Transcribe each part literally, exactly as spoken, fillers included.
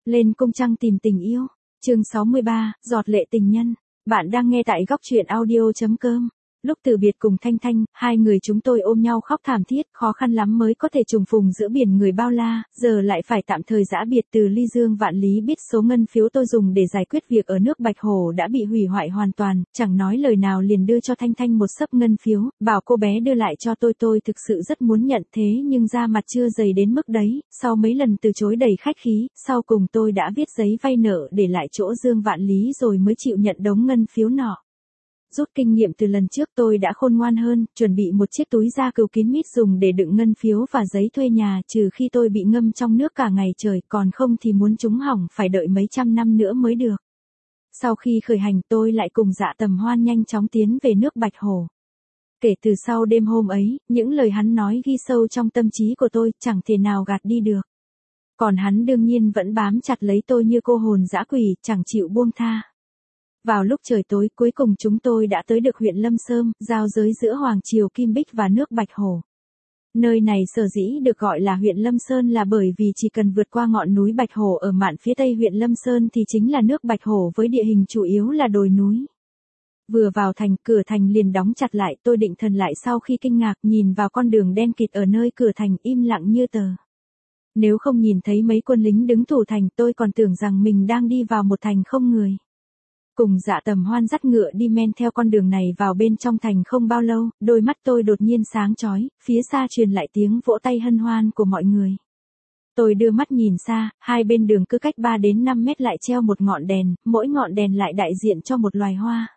Lên cung trăng tìm tình yêu. Chương sáu mươi ba, giọt lệ tình nhân. Bạn đang nghe tại góc truyện audio chấm com. Lúc từ biệt cùng Thanh Thanh, hai người chúng tôi ôm nhau khóc thảm thiết, khó khăn lắm mới có thể trùng phùng giữa biển người bao la, giờ lại phải tạm thời giã biệt từ ly dương vạn lý. Biết số ngân phiếu tôi dùng để giải quyết việc ở nước Bạch Hồ đã bị hủy hoại hoàn toàn, chẳng nói lời nào liền đưa cho Thanh Thanh một xấp ngân phiếu, bảo cô bé đưa lại cho tôi. Tôi thực sự rất muốn nhận thế nhưng da mặt chưa dày đến mức đấy, sau mấy lần từ chối đầy khách khí, sau cùng tôi đã viết giấy vay nợ để lại chỗ Dương Vạn Lý rồi mới chịu nhận đống ngân phiếu nọ. Rút kinh nghiệm từ lần trước tôi đã khôn ngoan hơn, chuẩn bị một chiếc túi da cừu kín mít dùng để đựng ngân phiếu và giấy thuê nhà, trừ khi tôi bị ngâm trong nước cả ngày trời, còn không thì muốn chúng hỏng phải đợi mấy trăm năm nữa mới được. Sau khi khởi hành tôi lại cùng Dạ Tầm Hoan nhanh chóng tiến về nước Bạch Hồ. Kể từ sau đêm hôm ấy, những lời hắn nói ghi sâu trong tâm trí của tôi, chẳng thể nào gạt đi được. Còn hắn đương nhiên vẫn bám chặt lấy tôi như cô hồn dã quỷ, chẳng chịu buông tha. Vào lúc trời tối, cuối cùng chúng tôi đã tới được huyện Lâm Sơn, giao giới giữa Hoàng Triều Kim Bích và nước Bạch Hồ. Nơi này sở dĩ được gọi là huyện Lâm Sơn là bởi vì chỉ cần vượt qua ngọn núi Bạch Hồ ở mạn phía tây huyện Lâm Sơn thì chính là nước Bạch Hồ với địa hình chủ yếu là đồi núi. Vừa vào thành, cửa thành liền đóng chặt lại, tôi định thần lại sau khi kinh ngạc nhìn vào con đường đen kịt ở nơi cửa thành im lặng như tờ. Nếu không nhìn thấy mấy quân lính đứng thủ thành tôi còn tưởng rằng mình đang đi vào một thành không người. Cùng Dạ Tầm Hoan dắt ngựa đi men theo con đường này vào bên trong thành không bao lâu, đôi mắt tôi đột nhiên sáng chói, phía xa truyền lại tiếng vỗ tay hân hoan của mọi người. Tôi đưa mắt nhìn xa, hai bên đường cứ cách ba đến năm mét lại treo một ngọn đèn, mỗi ngọn đèn lại đại diện cho một loài hoa.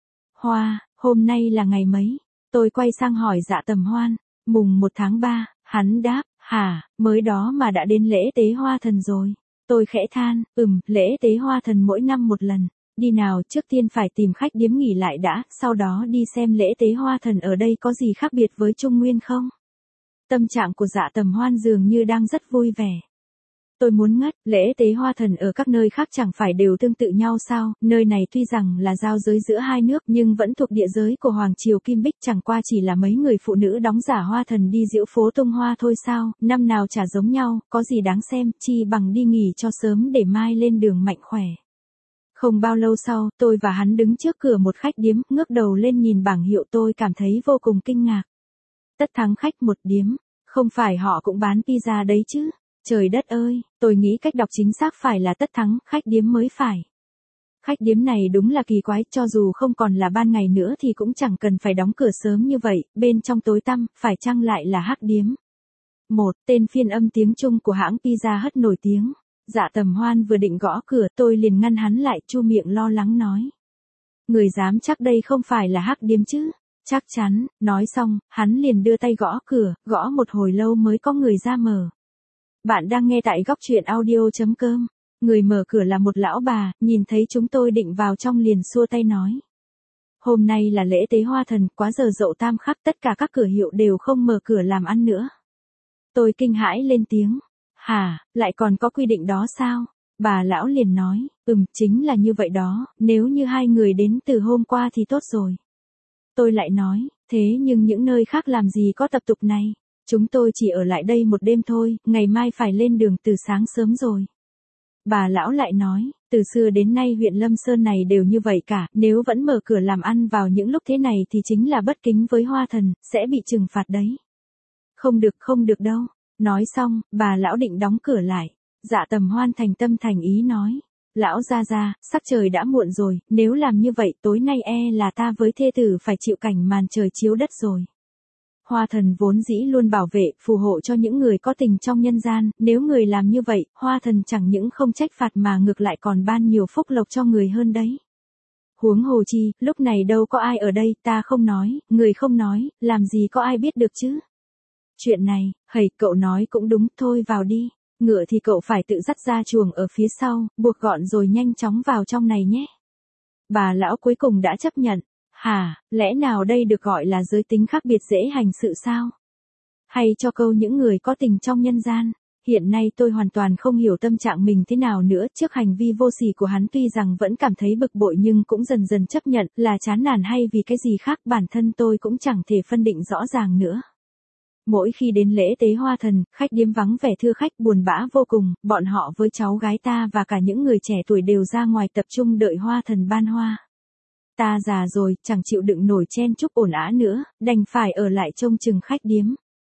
Hoa, hôm nay là ngày mấy? Tôi quay sang hỏi Dạ Tầm Hoan. Mùng một tháng ba, hắn đáp, hả, mới đó mà đã đến lễ tế hoa thần rồi. Tôi khẽ than, ừm, lễ tế hoa thần mỗi năm một lần. Đi nào, trước tiên phải tìm khách điếm nghỉ lại đã, sau đó đi xem lễ tế hoa thần ở đây có gì khác biệt với Trung Nguyên không? Tâm trạng của Dạ Tầm Hoan dường như đang rất vui vẻ. Tôi muốn ngất, lễ tế hoa thần ở các nơi khác chẳng phải đều tương tự nhau sao, nơi này tuy rằng là giao giới giữa hai nước nhưng vẫn thuộc địa giới của Hoàng Triều Kim Bích, chẳng qua chỉ là mấy người phụ nữ đóng giả hoa thần đi diễu phố tung hoa thôi sao, năm nào chả giống nhau, có gì đáng xem, chi bằng đi nghỉ cho sớm để mai lên đường mạnh khỏe. Không bao lâu sau, tôi và hắn đứng trước cửa một khách điếm, ngước đầu lên nhìn bảng hiệu tôi cảm thấy vô cùng kinh ngạc. Tất Thắng khách một điếm, không phải họ cũng bán pizza đấy chứ? Trời đất ơi, tôi nghĩ cách đọc chính xác phải là Tất Thắng khách điếm mới phải. Khách điếm này đúng là kỳ quái, cho dù không còn là ban ngày nữa thì cũng chẳng cần phải đóng cửa sớm như vậy, bên trong tối tăm, phải chăng lại là hắc điếm? Một, tên phiên âm tiếng Trung của hãng Pizza Hut nổi tiếng. Dạ Tầm Hoan vừa định gõ cửa tôi liền ngăn hắn lại, chu miệng lo lắng nói. Người dám chắc đây không phải là hắc điếm chứ? Chắc chắn, nói xong, hắn liền đưa tay gõ cửa, gõ một hồi lâu mới có người ra mở. Bạn đang nghe tại góc truyện audio chấm com. Người mở cửa là một lão bà, nhìn thấy chúng tôi định vào trong liền xua tay nói. Hôm nay là lễ tế hoa thần, quá giờ dậu tam khắc, tất cả các cửa hiệu đều không mở cửa làm ăn nữa. Tôi kinh hãi lên tiếng. Hả, lại còn có quy định đó sao? Bà lão liền nói, ừm, chính là như vậy đó, nếu như hai người đến từ hôm qua thì tốt rồi. Tôi lại nói, thế nhưng những nơi khác làm gì có tập tục này? Chúng tôi chỉ ở lại đây một đêm thôi, ngày mai phải lên đường từ sáng sớm rồi. Bà lão lại nói, từ xưa đến nay huyện Lâm Sơn này đều như vậy cả, nếu vẫn mở cửa làm ăn vào những lúc thế này thì chính là bất kính với hoa thần, sẽ bị trừng phạt đấy. Không được không được đâu. Nói xong, bà lão định đóng cửa lại. Dạ Tầm Hoan thành tâm thành ý nói. Lão gia gia, sắc trời đã muộn rồi, nếu làm như vậy tối nay e là ta với thê tử phải chịu cảnh màn trời chiếu đất rồi. Hoa thần vốn dĩ luôn bảo vệ, phù hộ cho những người có tình trong nhân gian, nếu người làm như vậy, hoa thần chẳng những không trách phạt mà ngược lại còn ban nhiều phúc lộc cho người hơn đấy. Huống hồ chi, lúc này đâu có ai ở đây, ta không nói, người không nói, làm gì có ai biết được chứ. Chuyện này, hầy, cậu nói cũng đúng, thôi vào đi, ngựa thì cậu phải tự dắt ra chuồng ở phía sau, buộc gọn rồi nhanh chóng vào trong này nhé. Bà lão cuối cùng đã chấp nhận. Hả, lẽ nào đây được gọi là giới tính khác biệt dễ hành sự sao? Hay cho câu những người có tình trong nhân gian? Hiện nay tôi hoàn toàn không hiểu tâm trạng mình thế nào nữa, trước hành vi vô sỉ của hắn tuy rằng vẫn cảm thấy bực bội nhưng cũng dần dần chấp nhận, là chán nản hay vì cái gì khác bản thân tôi cũng chẳng thể phân định rõ ràng nữa. Mỗi khi đến lễ tế hoa thần, khách điếm vắng vẻ thưa khách buồn bã vô cùng, bọn họ với cháu gái ta và cả những người trẻ tuổi đều ra ngoài tập trung đợi hoa thần ban hoa. Ta già rồi, chẳng chịu đựng nổi chen chúc ồn ào nữa, đành phải ở lại trông chừng khách điếm.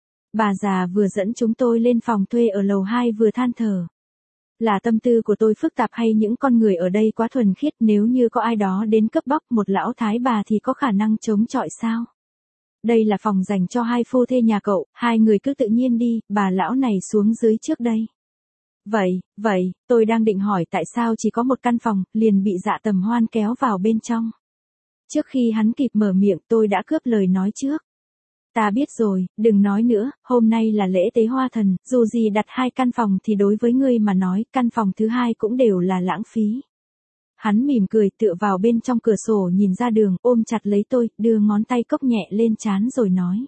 Bà già vừa dẫn chúng tôi lên phòng thuê ở lầu hai vừa than thở. Là tâm tư của tôi phức tạp hay những con người ở đây quá thuần khiết, nếu như có ai đó đến cướp bóc một lão thái bà thì có khả năng chống chọi sao? Đây là phòng dành cho hai phu thê nhà cậu, hai người cứ tự nhiên đi, bà lão này xuống dưới trước đây. Vậy, vậy, tôi đang định hỏi tại sao chỉ có một căn phòng, liền bị Dạ Tầm Hoan kéo vào bên trong. Trước khi hắn kịp mở miệng tôi đã cướp lời nói trước. Ta biết rồi, đừng nói nữa, hôm nay là lễ tế hoa thần, dù gì đặt hai căn phòng thì đối với ngươi mà nói, căn phòng thứ hai cũng đều là lãng phí. Hắn mỉm cười tựa vào bên trong cửa sổ nhìn ra đường, ôm chặt lấy tôi, đưa ngón tay cốc nhẹ lên trán rồi nói.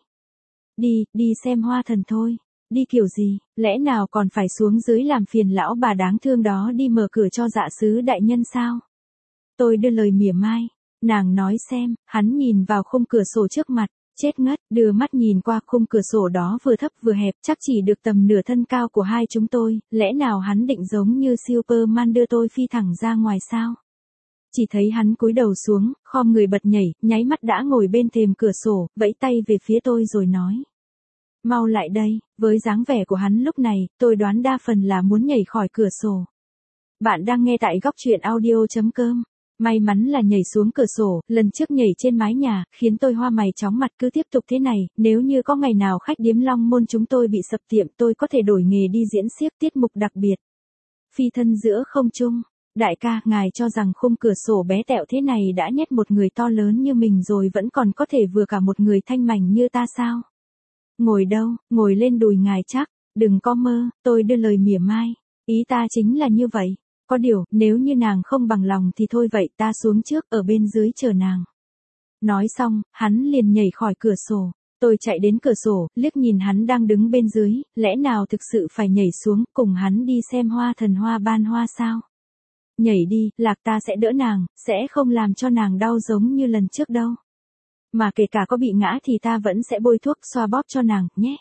Đi, đi xem hoa thần thôi. Đi kiểu gì, lẽ nào còn phải xuống dưới làm phiền lão bà đáng thương đó đi mở cửa cho Dạ sứ đại nhân sao? Tôi đưa lời mỉa mai. Nàng nói xem, hắn nhìn vào khung cửa sổ trước mặt, chết ngất, đưa mắt nhìn qua khung cửa sổ đó vừa thấp vừa hẹp, chắc chỉ được tầm nửa thân cao của hai chúng tôi, lẽ nào hắn định giống như Superman đưa tôi phi thẳng ra ngoài sao? Chỉ thấy hắn cúi đầu xuống, khom người bật nhảy, nháy mắt đã ngồi bên thềm cửa sổ, vẫy tay về phía tôi rồi nói. Mau lại đây, với dáng vẻ của hắn lúc này, tôi đoán đa phần là muốn nhảy khỏi cửa sổ. Bạn đang nghe tại góc truyện audio chấm com. May mắn là nhảy xuống cửa sổ, lần trước nhảy trên mái nhà, khiến tôi hoa mày chóng mặt. Cứ tiếp tục thế này, nếu như có ngày nào khách điếm Long Môn chúng tôi bị sập tiệm tôi có thể đổi nghề đi diễn xiếc tiết mục đặc biệt. Phi thân giữa không trung. Đại ca, ngài cho rằng khung cửa sổ bé tẹo thế này đã nhét một người to lớn như mình rồi vẫn còn có thể vừa cả một người thanh mảnh như ta sao? Ngồi đâu, ngồi lên đùi ngài chắc, đừng có mơ, tôi đưa lời mỉa mai. Ý ta chính là như vậy. Có điều, nếu như nàng không bằng lòng thì thôi vậy ta xuống trước ở bên dưới chờ nàng. Nói xong, hắn liền nhảy khỏi cửa sổ. Tôi chạy đến cửa sổ, liếc nhìn hắn đang đứng bên dưới, lẽ nào thực sự phải nhảy xuống cùng hắn đi xem hoa thần hoa ban hoa sao? Nhảy đi, lạc ta sẽ đỡ nàng, sẽ không làm cho nàng đau giống như lần trước đâu. Mà kể cả có bị ngã thì ta vẫn sẽ bôi thuốc xoa bóp cho nàng, nhé.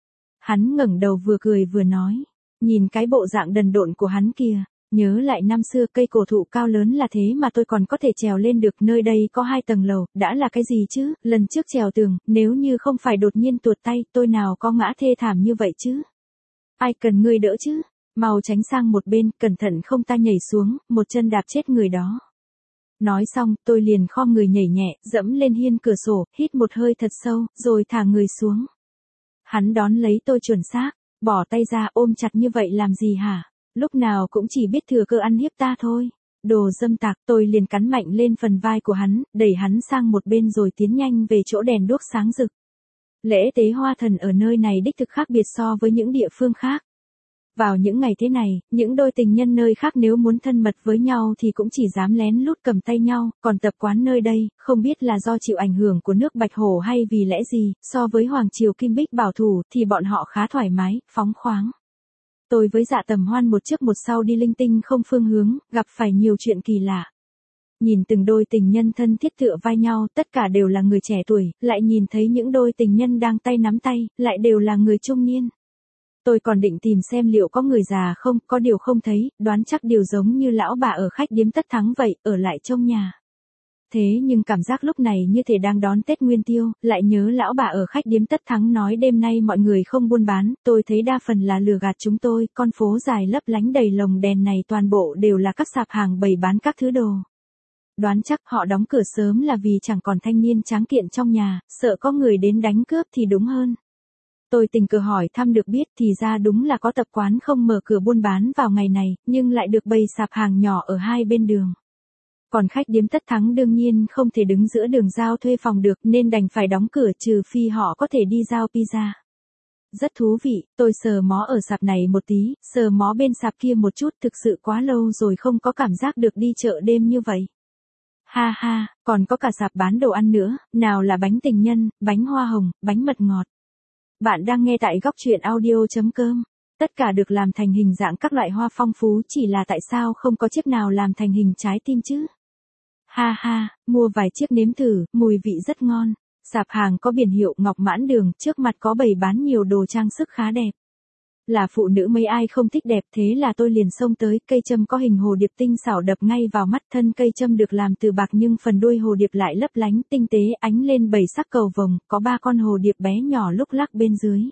Hắn ngẩng đầu vừa cười vừa nói. Nhìn cái bộ dạng đần độn của hắn kìa. Nhớ lại năm xưa cây cổ thụ cao lớn là thế mà tôi còn có thể trèo lên được, nơi đây có hai tầng lầu, đã là cái gì chứ, lần trước trèo tường, nếu như không phải đột nhiên tuột tay, tôi nào có ngã thê thảm như vậy chứ. Ai cần ngươi đỡ chứ, mau tránh sang một bên, cẩn thận không ta nhảy xuống, một chân đạp chết người đó. Nói xong, tôi liền khom người nhảy nhẹ, dẫm lên hiên cửa sổ, hít một hơi thật sâu, rồi thả người xuống. Hắn đón lấy tôi chuẩn xác, bỏ tay ra ôm chặt như vậy làm gì hả? Lúc nào cũng chỉ biết thừa cơ ăn hiếp ta thôi. Đồ dâm tặc, tôi liền cắn mạnh lên phần vai của hắn, đẩy hắn sang một bên rồi tiến nhanh về chỗ đèn đuốc sáng rực. Lễ tế hoa thần ở nơi này đích thực khác biệt so với những địa phương khác. Vào những ngày thế này, những đôi tình nhân nơi khác nếu muốn thân mật với nhau thì cũng chỉ dám lén lút cầm tay nhau, còn tập quán nơi đây, không biết là do chịu ảnh hưởng của nước Bạch Hổ hay vì lẽ gì, so với Hoàng Triều Kim Bích bảo thủ thì bọn họ khá thoải mái, phóng khoáng. Tôi với Dạ Tầm Hoan một trước một sau đi linh tinh không phương hướng, gặp phải nhiều chuyện kỳ lạ. Nhìn từng đôi tình nhân thân thiết tựa vai nhau, tất cả đều là người trẻ tuổi, lại nhìn thấy những đôi tình nhân đang tay nắm tay, lại đều là người trung niên. Tôi còn định tìm xem liệu có người già không, có điều không thấy, đoán chắc điều giống như lão bà ở khách điếm Tất Thắng vậy, ở lại trong nhà. Thế nhưng cảm giác lúc này như thể đang đón Tết Nguyên Tiêu, lại nhớ lão bà ở khách điếm Tất Thắng nói đêm nay mọi người không buôn bán, tôi thấy đa phần là lừa gạt chúng tôi, con phố dài lấp lánh đầy lồng đèn này toàn bộ đều là các sạp hàng bày bán các thứ đồ. Đoán chắc họ đóng cửa sớm là vì chẳng còn thanh niên tráng kiện trong nhà, sợ có người đến đánh cướp thì đúng hơn. Tôi tình cờ hỏi thăm được biết thì ra đúng là có tập quán không mở cửa buôn bán vào ngày này, nhưng lại được bày sạp hàng nhỏ ở hai bên đường. Còn khách điếm Tất Thắng đương nhiên không thể đứng giữa đường giao thuê phòng được nên đành phải đóng cửa trừ phi họ có thể đi giao pizza. Rất thú vị, tôi sờ mó ở sạp này một tí, sờ mó bên sạp kia một chút, thực sự quá lâu rồi không có cảm giác được đi chợ đêm như vậy. Ha ha, còn có cả sạp bán đồ ăn nữa, nào là bánh tình nhân, bánh hoa hồng, bánh mật ngọt. Bạn đang nghe tại góc truyện audio chấm com. Tất cả được làm thành hình dạng các loại hoa phong phú, chỉ là tại sao không có chiếc nào làm thành hình trái tim chứ? Ha ha, mua vài chiếc nếm thử, mùi vị rất ngon. Sạp hàng có biển hiệu Ngọc Mãn Đường, trước mặt có bày bán nhiều đồ trang sức khá đẹp. Là phụ nữ mấy ai không thích đẹp, thế là tôi liền xông tới, cây châm có hình hồ điệp tinh xảo đập ngay vào mắt, thân cây châm được làm từ bạc nhưng phần đuôi hồ điệp lại lấp lánh tinh tế ánh lên bảy sắc cầu vồng, có ba con hồ điệp bé nhỏ lúc lắc bên dưới.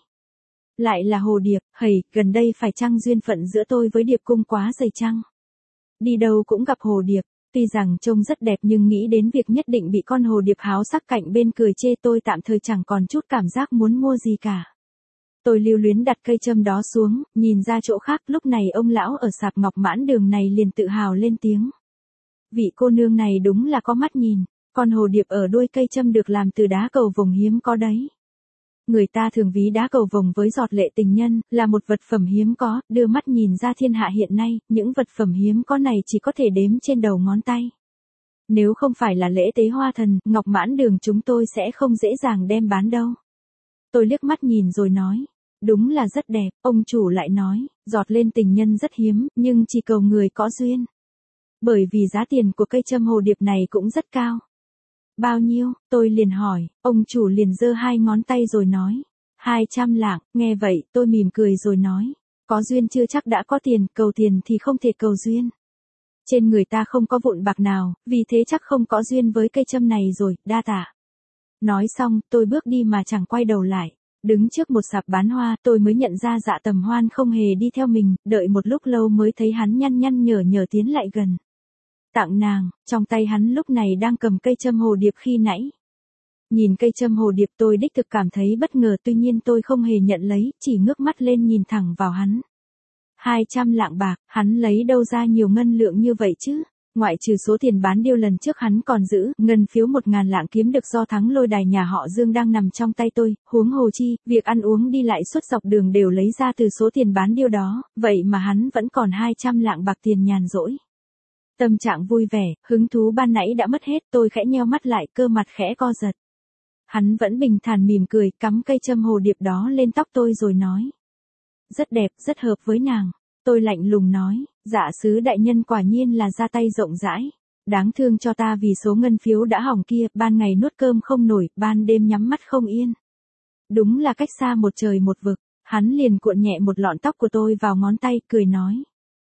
Lại là hồ điệp, hầy, gần đây phải chăng duyên phận giữa tôi với điệp cung quá dày chăng? Đi đâu cũng gặp hồ điệp, tuy rằng trông rất đẹp nhưng nghĩ đến việc nhất định bị con hồ điệp háo sắc cạnh bên cười chê, tôi tạm thời chẳng còn chút cảm giác muốn mua gì cả. Tôi lưu luyến đặt cây châm đó xuống, nhìn ra chỗ khác, lúc này ông lão ở sạp Ngọc Mãn Đường này liền tự hào lên tiếng. Vị cô nương này đúng là có mắt nhìn, con hồ điệp ở đuôi cây châm được làm từ đá cầu vồng hiếm có đấy. Người ta thường ví đá cầu vồng với giọt lệ tình nhân, là một vật phẩm hiếm có, đưa mắt nhìn ra thiên hạ hiện nay, những vật phẩm hiếm có này chỉ có thể đếm trên đầu ngón tay. Nếu không phải là lễ tế hoa thần, Ngọc Mãn Đường chúng tôi sẽ không dễ dàng đem bán đâu. Tôi liếc mắt nhìn rồi nói, đúng là rất đẹp, ông chủ lại nói, giọt lên tình nhân rất hiếm, nhưng chỉ cầu người có duyên. Bởi vì giá tiền của cây châm hồ điệp này cũng rất cao. Bao nhiêu, tôi liền hỏi, ông chủ liền giơ hai ngón tay rồi nói, hai trăm lạng, nghe vậy tôi mỉm cười rồi nói, có duyên chưa chắc đã có tiền, cầu tiền thì không thể cầu duyên. Trên người ta không có vụn bạc nào, vì thế chắc không có duyên với cây châm này rồi, đa tạ. Nói xong, tôi bước đi mà chẳng quay đầu lại. Đứng trước một sạp bán hoa, tôi mới nhận ra Dạ Tầm Hoan không hề đi theo mình, đợi một lúc lâu mới thấy hắn nhăn nhăn nhở nhở tiến lại gần. Tặng nàng, trong tay hắn lúc này đang cầm cây châm hồ điệp khi nãy. Nhìn cây châm hồ điệp tôi đích thực cảm thấy bất ngờ, tuy nhiên tôi không hề nhận lấy, chỉ ngước mắt lên nhìn thẳng vào hắn. hai trăm lạng bạc, hắn lấy đâu ra nhiều ngân lượng như vậy chứ? Ngoại trừ số tiền bán điêu lần trước hắn còn giữ, ngân phiếu một ngàn lạng kiếm được do thắng lôi đài nhà họ Dương đang nằm trong tay tôi, huống hồ chi, việc ăn uống đi lại suốt dọc đường đều lấy ra từ số tiền bán điêu đó, vậy mà hắn vẫn còn hai trăm lạng bạc tiền nhàn rỗi. Tâm trạng vui vẻ, hứng thú ban nãy đã mất hết, tôi khẽ nheo mắt lại, cơ mặt khẽ co giật. Hắn vẫn bình thản mỉm cười, cắm cây châm hồ điệp đó lên tóc tôi rồi nói. Rất đẹp, rất hợp với nàng. Tôi lạnh lùng nói, dạ sứ đại nhân quả nhiên là ra tay rộng rãi. Đáng thương cho ta vì số ngân phiếu đã hỏng kia, ban ngày nuốt cơm không nổi, ban đêm nhắm mắt không yên. Đúng là cách xa một trời một vực, hắn liền cuộn nhẹ một lọn tóc của tôi vào ngón tay, cười nói.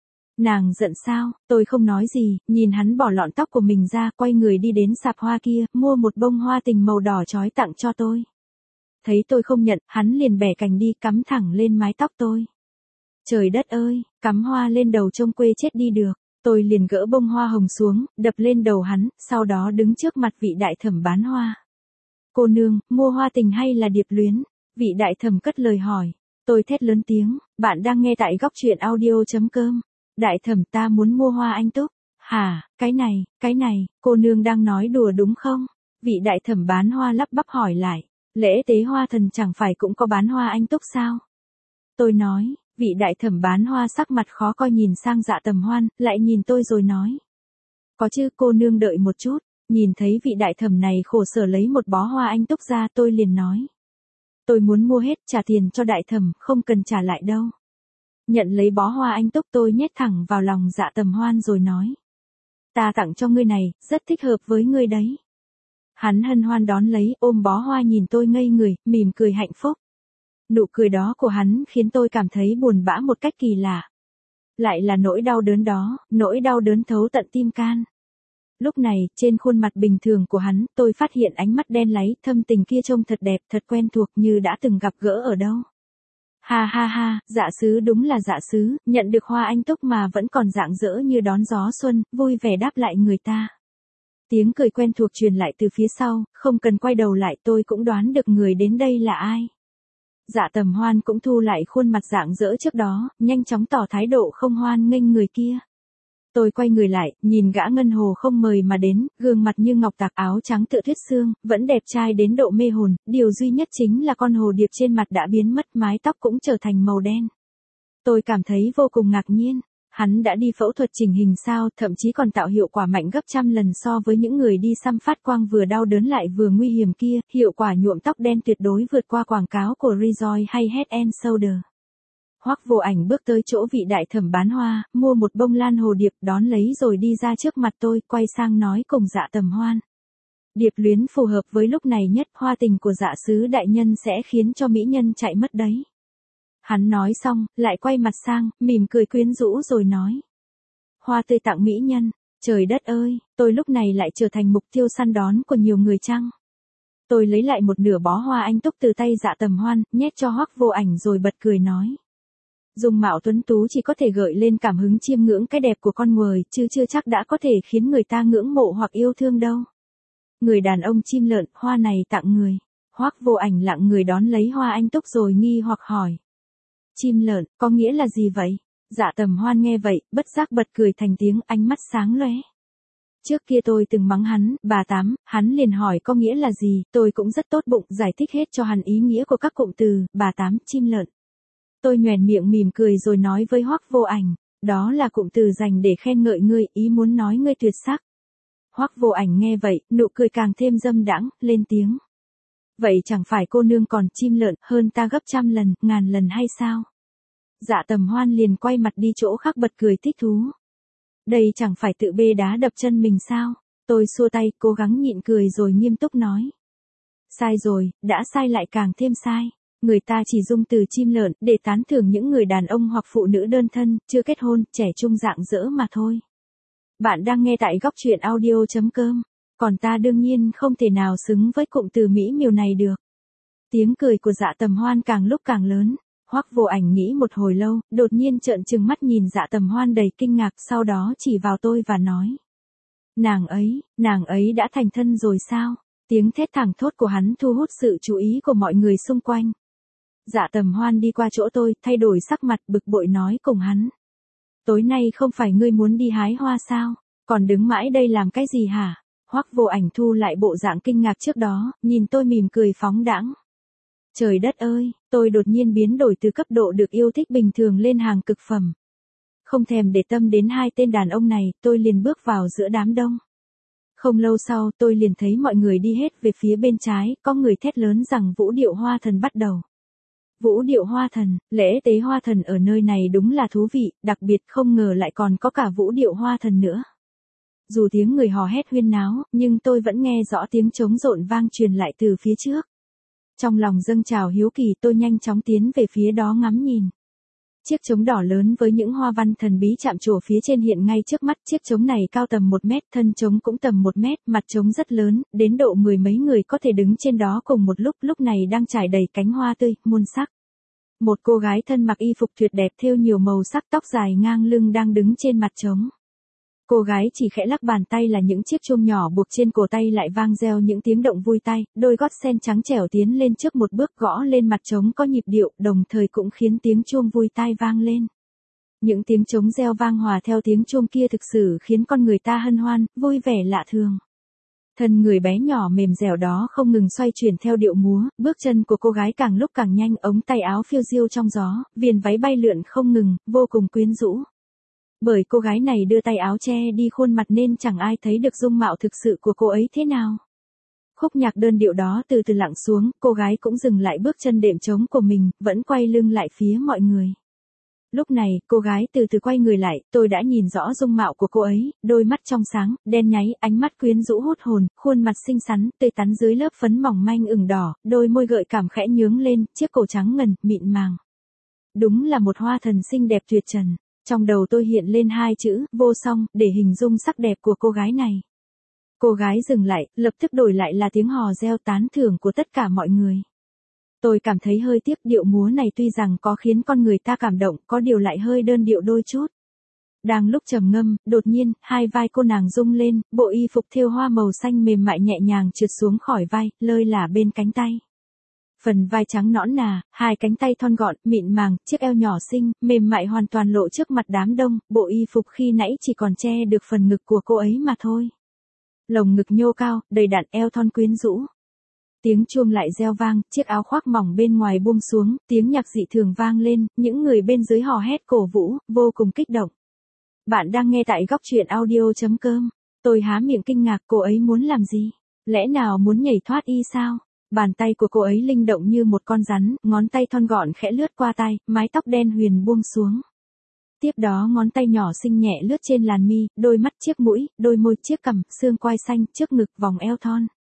Nàng giận sao, tôi không nói gì, nhìn hắn bỏ lọn tóc của mình ra, quay người đi đến sạp hoa kia, mua một bông hoa tình màu đỏ chói tặng cho tôi. Thấy tôi không nhận, hắn liền bẻ cành đi cắm thẳng lên mái tóc tôi. Trời đất ơi, cắm hoa lên đầu trông quê chết đi được, tôi liền gỡ bông hoa hồng xuống, đập lên đầu hắn, sau đó đứng trước mặt vị đại thẩm bán hoa. Cô nương, mua hoa tình hay là điệp luyến? Vị đại thẩm cất lời hỏi. Tôi thét lớn tiếng, bạn đang nghe tại góc truyện audio chấm com. Đại thẩm ta muốn mua hoa anh túc. Hả, cái này, cái này, cô nương đang nói đùa đúng không? Vị đại thẩm bán hoa lắp bắp hỏi lại, lễ tế hoa thần chẳng phải cũng có bán hoa anh túc sao? Tôi nói, vị đại thẩm bán hoa sắc mặt khó coi nhìn sang Dạ Tầm Hoan, lại nhìn tôi rồi nói. Có chứ, cô nương đợi một chút. Nhìn thấy vị đại thẩm này khổ sở lấy một bó hoa anh túc ra, tôi liền nói. Tôi muốn mua hết, trả tiền cho đại thẩm, không cần trả lại đâu. Nhận lấy bó hoa anh túc, tôi nhét thẳng vào lòng Dạ Tầm Hoan rồi nói. Ta tặng cho ngươi này, rất thích hợp với ngươi đấy. Hắn hân hoan đón lấy, ôm bó hoa nhìn tôi ngây người, mỉm cười hạnh phúc. Nụ cười đó của hắn khiến tôi cảm thấy buồn bã một cách kỳ lạ. Lại là nỗi đau đớn đó, nỗi đau đớn thấu tận tim can. Lúc này, trên khuôn mặt bình thường của hắn, tôi phát hiện ánh mắt đen láy, thâm tình kia trông thật đẹp, thật quen thuộc như đã từng gặp gỡ ở đâu. Ha ha ha, dạ sứ đúng là dạ sứ, nhận được hoa anh túc mà vẫn còn rạng rỡ như đón gió xuân, vui vẻ đáp lại người ta. Tiếng cười quen thuộc truyền lại từ phía sau, không cần quay đầu lại tôi cũng đoán được người đến đây là ai. Dạ Tầm Hoan cũng thu lại khuôn mặt rạng rỡ trước đó, nhanh chóng tỏ thái độ không hoan nghênh người kia. Tôi quay người lại, nhìn gã ngân hồ không mời mà đến, gương mặt như ngọc tạc, áo trắng tựa tuyết sương, vẫn đẹp trai đến độ mê hồn, điều duy nhất chính là con hồ điệp trên mặt đã biến mất, mái tóc cũng trở thành màu đen. Tôi cảm thấy vô cùng ngạc nhiên, hắn đã đi phẫu thuật chỉnh hình sao, thậm chí còn tạo hiệu quả mạnh gấp trăm lần so với những người đi xăm phát quang vừa đau đớn lại vừa nguy hiểm kia, hiệu quả nhuộm tóc đen tuyệt đối vượt qua quảng cáo của Rejoice hay Head and Shoulder. Hoắc Vô Ảnh bước tới chỗ vị đại thẩm bán hoa, mua một bông lan hồ điệp, đón lấy rồi đi ra trước mặt tôi, quay sang nói cùng Dạ Tầm Hoan. Điệp luyến phù hợp với lúc này nhất, hoa tình của dạ sứ đại nhân sẽ khiến cho mỹ nhân chạy mất đấy. Hắn nói xong, lại quay mặt sang, mỉm cười quyến rũ rồi nói. Hoa tươi tặng mỹ nhân, trời đất ơi, tôi lúc này lại trở thành mục tiêu săn đón của nhiều người chăng? Tôi lấy lại một nửa bó hoa anh túc từ tay Dạ Tầm Hoan, nhét cho Hoắc Vô Ảnh rồi bật cười nói. Dung mạo tuấn tú chỉ có thể gợi lên cảm hứng chiêm ngưỡng cái đẹp của con người, chứ chưa chắc đã có thể khiến người ta ngưỡng mộ hoặc yêu thương đâu. Người đàn ông chim lợn, hoa này tặng người. Hoắc Vô Ảnh lặng người đón lấy hoa anh túc rồi nghi hoặc hỏi. Chim lợn, có nghĩa là gì vậy? Dạ Tầm Hoan nghe vậy, bất giác bật cười thành tiếng, ánh mắt sáng lóe. Trước kia tôi từng mắng hắn, bà Tám, hắn liền hỏi có nghĩa là gì, tôi cũng rất tốt bụng giải thích hết cho hắn ý nghĩa của các cụm từ, bà Tám, chim lợn. Tôi nhoẻn miệng mỉm cười rồi nói với Hoắc Vô Ảnh, đó là cụm từ dành để khen ngợi ngươi, ý muốn nói ngươi tuyệt sắc. Hoắc Vô Ảnh nghe vậy, nụ cười càng thêm dâm đãng, lên tiếng. Vậy chẳng phải cô nương còn chim lợn hơn ta gấp trăm lần, ngàn lần hay sao? Dạ Tầm Hoan liền quay mặt đi chỗ khác bật cười thích thú. Đây chẳng phải tự bê đá đập chân mình sao? Tôi xua tay, cố gắng nhịn cười rồi nghiêm túc nói. Sai rồi, đã sai lại càng thêm sai. Người ta chỉ dùng từ chim lợn để tán thưởng những người đàn ông hoặc phụ nữ đơn thân, chưa kết hôn, trẻ trung rạng rỡ mà thôi. Bạn đang nghe tại góc truyện audio chấm com. Còn ta đương nhiên không thể nào xứng với cụm từ mỹ miều này được. Tiếng cười của Dạ Tầm Hoan càng lúc càng lớn. Hoắc Vô Ảnh nghĩ một hồi lâu, đột nhiên trợn trừng mắt nhìn Dạ Tầm Hoan đầy kinh ngạc, sau đó chỉ vào tôi và nói. Nàng ấy, nàng ấy đã thành thân rồi sao? Tiếng thét thẳng thốt của hắn thu hút sự chú ý của mọi người xung quanh. Dạ Tầm Hoan đi qua chỗ tôi, thay đổi sắc mặt bực bội nói cùng hắn. Tối nay không phải ngươi muốn đi hái hoa sao? Còn đứng mãi đây làm cái gì hả? Hoắc Vô Ảnh thu lại bộ dạng kinh ngạc trước đó, nhìn tôi mỉm cười phóng đãng. Trời đất ơi, tôi đột nhiên biến đổi từ cấp độ được yêu thích bình thường lên hàng cực phẩm. Không thèm để tâm đến hai tên đàn ông này, tôi liền bước vào giữa đám đông. Không lâu sau, tôi liền thấy mọi người đi hết về phía bên trái, có người thét lớn rằng vũ điệu hoa thần bắt đầu. Vũ điệu hoa thần, lễ tế hoa thần ở nơi này đúng là thú vị, đặc biệt không ngờ lại còn có cả vũ điệu hoa thần nữa. Dù tiếng người hò hét huyên náo, nhưng tôi vẫn nghe rõ tiếng trống rộn vang truyền lại từ phía trước. Trong lòng dâng trào hiếu kỳ, tôi nhanh chóng tiến về phía đó ngắm nhìn. Chiếc trống đỏ lớn với những hoa văn thần bí chạm trổ phía trên hiện ngay trước mắt, chiếc trống này cao tầm một mét, thân trống cũng tầm một mét, mặt trống rất lớn, đến độ mười mấy người có thể đứng trên đó cùng một lúc, lúc này đang trải đầy cánh hoa tươi, muôn sắc. Một cô gái thân mặc y phục tuyệt đẹp thêu nhiều màu sắc, tóc dài ngang lưng đang đứng trên mặt trống. Cô gái chỉ khẽ lắc bàn tay là những chiếc chuông nhỏ buộc trên cổ tay lại vang reo những tiếng động vui tai, đôi gót sen trắng trẻo tiến lên trước một bước gõ lên mặt trống có nhịp điệu, đồng thời cũng khiến tiếng chuông vui tai vang lên. Những tiếng trống reo vang hòa theo tiếng chuông kia thực sự khiến con người ta hân hoan, vui vẻ lạ thường. Thân người bé nhỏ mềm dẻo đó không ngừng xoay chuyển theo điệu múa, bước chân của cô gái càng lúc càng nhanh, ống tay áo phiêu diêu trong gió, viền váy bay lượn không ngừng, vô cùng quyến rũ. Bởi cô gái này đưa tay áo che đi khuôn mặt nên chẳng ai thấy được dung mạo thực sự của cô ấy thế nào. Khúc nhạc đơn điệu đó từ từ lặng xuống, cô gái cũng dừng lại bước chân đệm trống của mình, vẫn quay lưng lại phía mọi người. Lúc này, cô gái từ từ quay người lại, tôi đã nhìn rõ dung mạo của cô ấy, đôi mắt trong sáng, đen nháy, ánh mắt quyến rũ hút hồn, khuôn mặt xinh xắn, tươi tắn dưới lớp phấn mỏng manh ửng đỏ, đôi môi gợi cảm khẽ nhướng lên, chiếc cổ trắng ngần, mịn màng. Đúng là một hoa thần xinh đẹp tuyệt trần. Trong đầu tôi hiện lên hai chữ, vô song, để hình dung sắc đẹp của cô gái này. Cô gái dừng lại, lập tức đổi lại là tiếng hò reo tán thưởng của tất cả mọi người. Tôi cảm thấy hơi tiếc, điệu múa này tuy rằng có khiến con người ta cảm động, có điều lại hơi đơn điệu đôi chút. Đang lúc trầm ngâm, đột nhiên, hai vai cô nàng rung lên, bộ y phục thêu hoa màu xanh mềm mại nhẹ nhàng trượt xuống khỏi vai, lơi lả bên cánh tay. Phần vai trắng nõn nà, hai cánh tay thon gọn, mịn màng, chiếc eo nhỏ xinh, mềm mại hoàn toàn lộ trước mặt đám đông, bộ y phục khi nãy chỉ còn che được phần ngực của cô ấy mà thôi. Lồng ngực nhô cao, đầy đặn, eo thon quyến rũ. Tiếng chuông lại reo vang, chiếc áo khoác mỏng bên ngoài buông xuống, tiếng nhạc dị thường vang lên, những người bên dưới hò hét cổ vũ, vô cùng kích động. Bạn đang nghe tại góc truyện audio chấm com. Tôi há miệng kinh ngạc, cô ấy muốn làm gì? Lẽ nào muốn nhảy thoát y sao? Bàn tay của cô ấy linh động như một con rắn, ngón tay thon gọn khẽ lướt qua tai, mái tóc đen huyền buông xuống. Tiếp đó ngón tay nhỏ xinh nhẹ lướt trên làn mi, đôi mắt, chiếc mũi, đôi môi, chiếc cằm, xương quai xanh, trước ngực, vòng eo thon.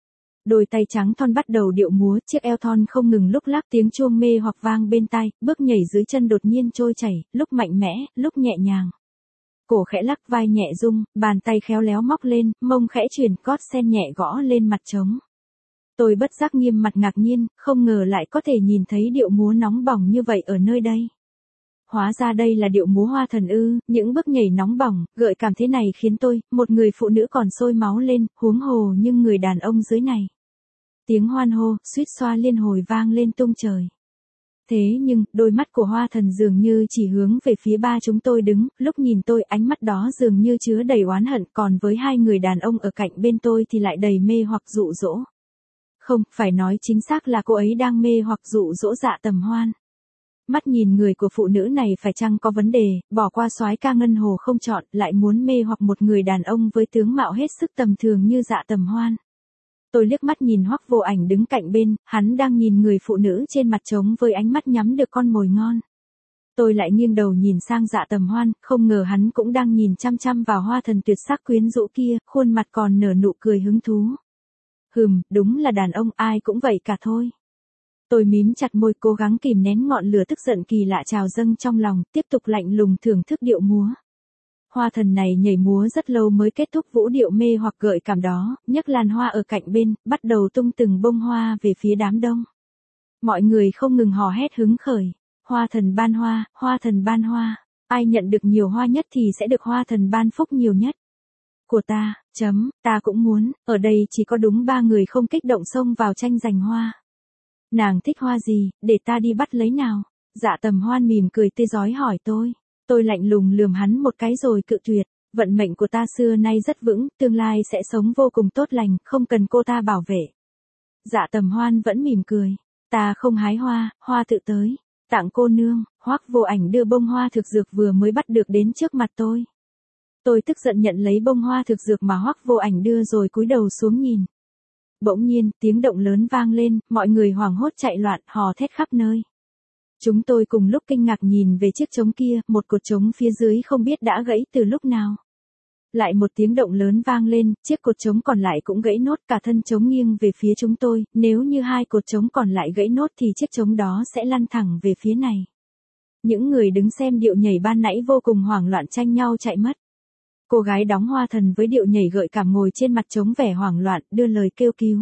Đôi tay trắng thon bắt đầu điệu múa, chiếc eo thon không ngừng lúc lắc, tiếng chuông mê hoặc vang bên tai, bước nhảy dưới chân đột nhiên trôi chảy, lúc mạnh mẽ, lúc nhẹ nhàng. Cổ khẽ lắc, vai nhẹ rung, bàn tay khéo léo móc lên, mông khẽ chuyển, gót sen nhẹ gõ lên mặt trống. Tôi bất giác nghiêm mặt ngạc nhiên, không ngờ lại có thể nhìn thấy điệu múa nóng bỏng như vậy ở nơi đây. Hóa ra đây là điệu múa Hoa Thần ư, những bước nhảy nóng bỏng, gợi cảm thế này khiến tôi, một người phụ nữ còn sôi máu lên, huống hồ nhưng người đàn ông dưới này. Tiếng hoan hô, suýt xoa liên hồi vang lên tung trời. Thế nhưng, đôi mắt của Hoa Thần dường như chỉ hướng về phía ba chúng tôi đứng, lúc nhìn tôi ánh mắt đó dường như chứa đầy oán hận, còn với hai người đàn ông ở cạnh bên tôi thì lại đầy mê hoặc dụ dỗ. Không, phải nói chính xác là cô ấy đang mê hoặc dụ dỗ Dạ Tầm Hoan. Mắt nhìn người của phụ nữ này phải chăng có vấn đề, bỏ qua soái ca ngân hồ không chọn, lại muốn mê hoặc một người đàn ông với tướng mạo hết sức tầm thường như Dạ Tầm Hoan. Tôi liếc mắt nhìn Hoắc Vô Ảnh đứng cạnh bên, hắn đang nhìn người phụ nữ trên mặt trống với ánh mắt nhắm được con mồi ngon. Tôi lại nghiêng đầu nhìn sang Dạ Tầm Hoan, không ngờ hắn cũng đang nhìn chăm chăm vào Hoa Thần tuyệt sắc quyến rũ kia, khuôn mặt còn nở nụ cười hứng thú. Hừm, đúng là đàn ông ai cũng vậy cả thôi. Tôi mím chặt môi cố gắng kìm nén ngọn lửa tức giận kỳ lạ trào dâng trong lòng, tiếp tục lạnh lùng thưởng thức điệu múa. Hoa Thần này nhảy múa rất lâu mới kết thúc vũ điệu mê hoặc gợi cảm đó, nhấc làn hoa ở cạnh bên, bắt đầu tung từng bông hoa về phía đám đông. Mọi người không ngừng hò hét hứng khởi. Hoa Thần ban hoa, Hoa Thần ban hoa. Ai nhận được nhiều hoa nhất thì sẽ được Hoa Thần ban phúc nhiều nhất. Của ta, chấm, ta cũng muốn, ở đây chỉ có đúng ba người không kích động xông vào tranh giành hoa. Nàng thích hoa gì, để ta đi bắt lấy nào. Dạ Tầm Hoan mỉm cười tươi rói hỏi tôi. Tôi lạnh lùng lườm hắn một cái rồi cự tuyệt. Vận mệnh của ta xưa nay rất vững, tương lai sẽ sống vô cùng tốt lành, không cần cô ta bảo vệ. Dạ Tầm Hoan vẫn mỉm cười. Ta không hái hoa, hoa tự tới. Tặng cô nương. Hoắc Vô Ảnh đưa bông hoa thực dược vừa mới bắt được đến trước mặt tôi. Tôi tức giận nhận lấy bông hoa thực dược mà Hoắc Vô Ảnh đưa rồi cúi đầu xuống nhìn. Bỗng nhiên, tiếng động lớn vang lên, mọi người hoảng hốt chạy loạn, hò thét khắp nơi. Chúng tôi cùng lúc kinh ngạc nhìn về chiếc trống kia, một cột trống phía dưới không biết đã gãy từ lúc nào. Lại một tiếng động lớn vang lên, chiếc cột trống còn lại cũng gãy nốt, cả thân trống nghiêng về phía chúng tôi, nếu như hai cột trống còn lại gãy nốt thì chiếc trống đó sẽ lăn thẳng về phía này. Những người đứng xem điệu nhảy ban nãy vô cùng hoảng loạn tranh nhau chạy mất. Cô gái đóng Hoa Thần với điệu nhảy gợi cảm ngồi trên mặt trống vẻ hoảng loạn, đưa lời kêu cứu.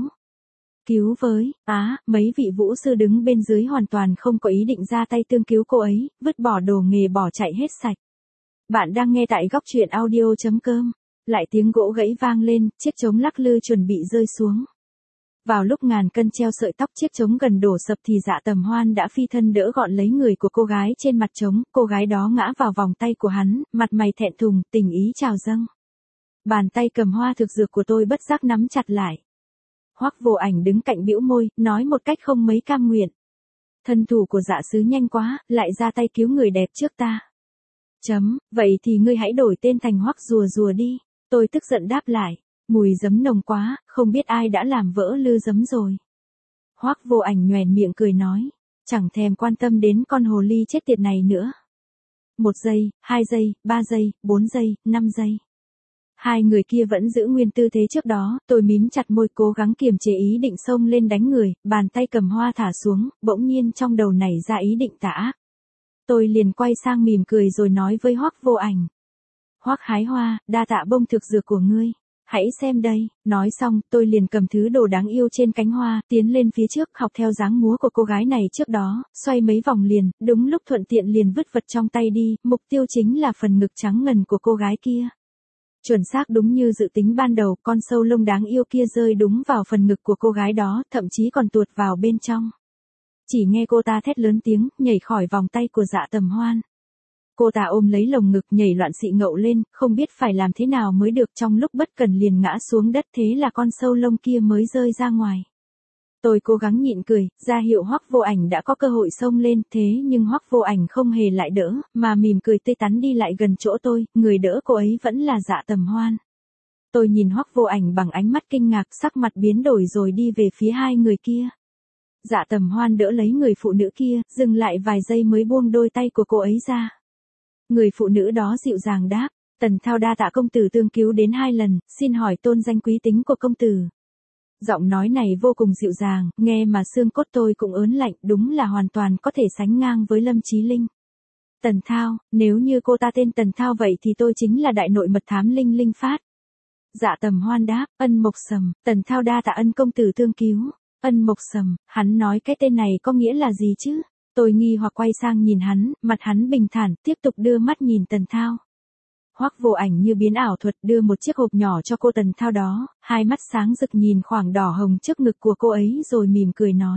Cứu với, á, mấy vị vũ sư đứng bên dưới hoàn toàn không có ý định ra tay tương cứu cô ấy, vứt bỏ đồ nghề bỏ chạy hết sạch. Bạn đang nghe tại góc truyện audio chấm com. Lại tiếng gỗ gãy vang lên, chiếc trống lắc lư chuẩn bị rơi xuống. Vào lúc ngàn cân treo sợi tóc chiếc trống gần đổ sập thì Dạ Tầm Hoan đã phi thân đỡ gọn lấy người của cô gái trên mặt trống, cô gái đó ngã vào vòng tay của hắn, mặt mày thẹn thùng, tình ý trào dâng. Bàn tay cầm hoa thực dược của tôi bất giác nắm chặt lại. Hoắc Vô Ảnh đứng cạnh bĩu môi, nói một cách không mấy cam nguyện. Thân thủ của Dạ sứ nhanh quá, lại ra tay cứu người đẹp trước ta. Chấm, vậy thì ngươi hãy đổi tên thành Hoắc Rùa Rùa đi. Tôi tức giận đáp lại. Mùi giấm nồng quá, không biết ai đã làm vỡ lư giấm rồi. Hoắc Vô Ảnh nhoẻn miệng cười nói, chẳng thèm quan tâm đến con hồ ly chết tiệt này nữa. Một giây, hai giây, ba giây, bốn giây, năm giây. Hai người kia vẫn giữ nguyên tư thế trước đó, tôi mím chặt môi cố gắng kiềm chế ý định xông lên đánh người, bàn tay cầm hoa thả xuống, bỗng nhiên trong đầu nảy ra ý định tà ác. Tôi liền quay sang mỉm cười rồi nói với Hoắc Vô Ảnh. Hoắc hái hoa, đa tạ bông thực dược của ngươi. Hãy xem đây, nói xong, tôi liền cầm thứ đồ đáng yêu trên cánh hoa, tiến lên phía trước, học theo dáng múa của cô gái này trước đó, xoay mấy vòng liền, đúng lúc thuận tiện liền vứt vật trong tay đi, mục tiêu chính là phần ngực trắng ngần của cô gái kia. Chuẩn xác đúng như dự tính ban đầu, con sâu lông đáng yêu kia rơi đúng vào phần ngực của cô gái đó, thậm chí còn tuột vào bên trong. Chỉ nghe cô ta thét lớn tiếng, nhảy khỏi vòng tay của Dạ Tầm Hoan. Cô ta ôm lấy lồng ngực nhảy loạn xị ngậu lên, không biết phải làm thế nào mới được, trong lúc bất cần liền ngã xuống đất, thế là con sâu lông kia mới rơi ra ngoài. Tôi cố gắng nhịn cười, ra hiệu Hoắc Vô Ảnh đã có cơ hội xông lên, thế nhưng Hoắc Vô Ảnh không hề lại đỡ, mà mỉm cười tươi tắn đi lại gần chỗ tôi, người đỡ cô ấy vẫn là Dạ Tầm Hoan. Tôi nhìn Hoắc Vô Ảnh bằng ánh mắt kinh ngạc, sắc mặt biến đổi rồi đi về phía hai người kia. Dạ Tầm Hoan đỡ lấy người phụ nữ kia, dừng lại vài giây mới buông đôi tay của cô ấy ra. Người phụ nữ đó dịu dàng đáp, Tần Thao đa tạ công tử tương cứu đến hai lần, xin hỏi tôn danh quý tính của công tử. Giọng nói này vô cùng dịu dàng, nghe mà xương cốt tôi cũng ớn lạnh, đúng là hoàn toàn có thể sánh ngang với Lâm Chí Linh. Tần Thao, nếu như cô ta tên Tần Thao vậy thì tôi chính là đại nội mật thám Linh Linh Phát. Dạ Tầm Hoan đáp, Ân Mộc Sầm, Tần Thao đa tạ ân công tử thương cứu. Ân Mộc Sầm, hắn nói cái tên này có nghĩa là gì chứ? Tôi nghi hoặc quay sang nhìn hắn, mặt hắn bình thản, tiếp tục đưa mắt nhìn Tần Thao. Hoắc Vô Ảnh như biến ảo thuật đưa một chiếc hộp nhỏ cho cô Tần Thao đó, hai mắt sáng rực nhìn khoảng đỏ hồng trước ngực của cô ấy rồi mỉm cười nói.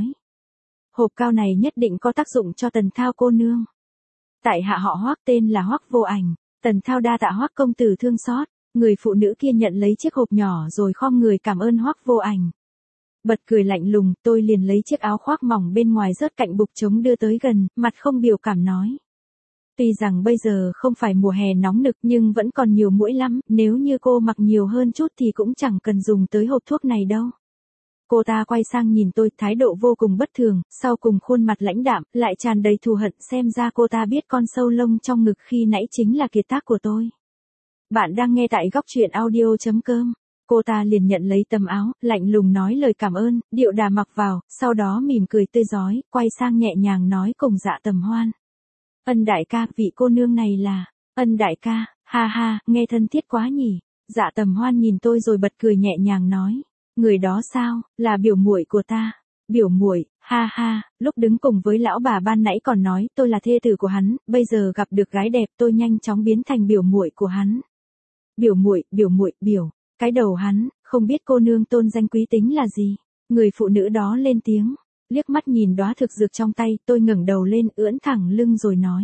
Hộp cao này nhất định có tác dụng cho Tần Thao cô nương. Tại hạ họ Hoắc tên là Hoắc Vô Ảnh, Tần Thao đa tạ Hoắc công tử thương xót. Người phụ nữ kia nhận lấy chiếc hộp nhỏ rồi khom người cảm ơn Hoắc Vô Ảnh. Bật cười lạnh lùng, tôi liền lấy chiếc áo khoác mỏng bên ngoài rớt cạnh bục trống đưa tới gần, mặt không biểu cảm nói. Tuy rằng bây giờ không phải mùa hè nóng nực nhưng vẫn còn nhiều muỗi lắm, nếu như cô mặc nhiều hơn chút thì cũng chẳng cần dùng tới hộp thuốc này đâu. Cô ta quay sang nhìn tôi, thái độ vô cùng bất thường, sau cùng khuôn mặt lãnh đạm, lại tràn đầy thù hận, xem ra cô ta biết con sâu lông trong ngực khi nãy chính là kiệt tác của tôi. Bạn đang nghe tại góc truyện audio chấm com. Cô ta liền nhận lấy tấm áo, lạnh lùng nói lời cảm ơn, điệu đà mặc vào, sau đó mỉm cười tươi rói, quay sang nhẹ nhàng nói cùng Dạ Tầm Hoan. Ân đại ca, vị cô nương này là, Ân đại ca, ha ha, nghe thân thiết quá nhỉ. Dạ Tầm Hoan nhìn tôi rồi bật cười nhẹ nhàng nói, người đó sao, là biểu muội của ta. Biểu muội, ha ha, lúc đứng cùng với lão bà ban nãy còn nói tôi là thê tử của hắn, bây giờ gặp được gái đẹp tôi nhanh chóng biến thành biểu muội của hắn. Biểu muội, biểu muội, biểu, cái đầu hắn, không biết cô nương tôn danh quý tính là gì. Người phụ nữ đó lên tiếng, liếc mắt nhìn đóa thực dược trong tay, tôi ngẩng đầu lên ưỡn thẳng lưng rồi nói.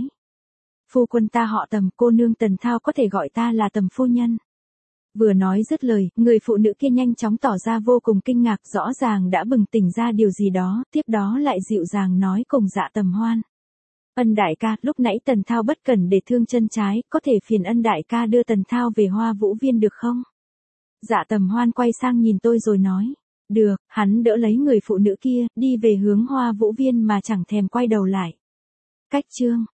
Phu quân ta họ Tầm, cô nương Tần Thao có thể gọi ta là Tầm phu nhân. Vừa nói dứt lời, người phụ nữ kia nhanh chóng tỏ ra vô cùng kinh ngạc, rõ ràng đã bừng tỉnh ra điều gì đó, tiếp đó lại dịu dàng nói cùng Dạ Tầm Hoan. Ân đại ca, lúc nãy Tần Thao bất cẩn để thương chân trái, có thể phiền ân đại ca đưa Tần Thao về Hoa Vũ Viên được không? Dạ Tầm Hoan quay sang nhìn tôi rồi nói. Được, hắn đỡ lấy người phụ nữ kia, đi về hướng Hoa Vũ Viên mà chẳng thèm quay đầu lại. Cách chương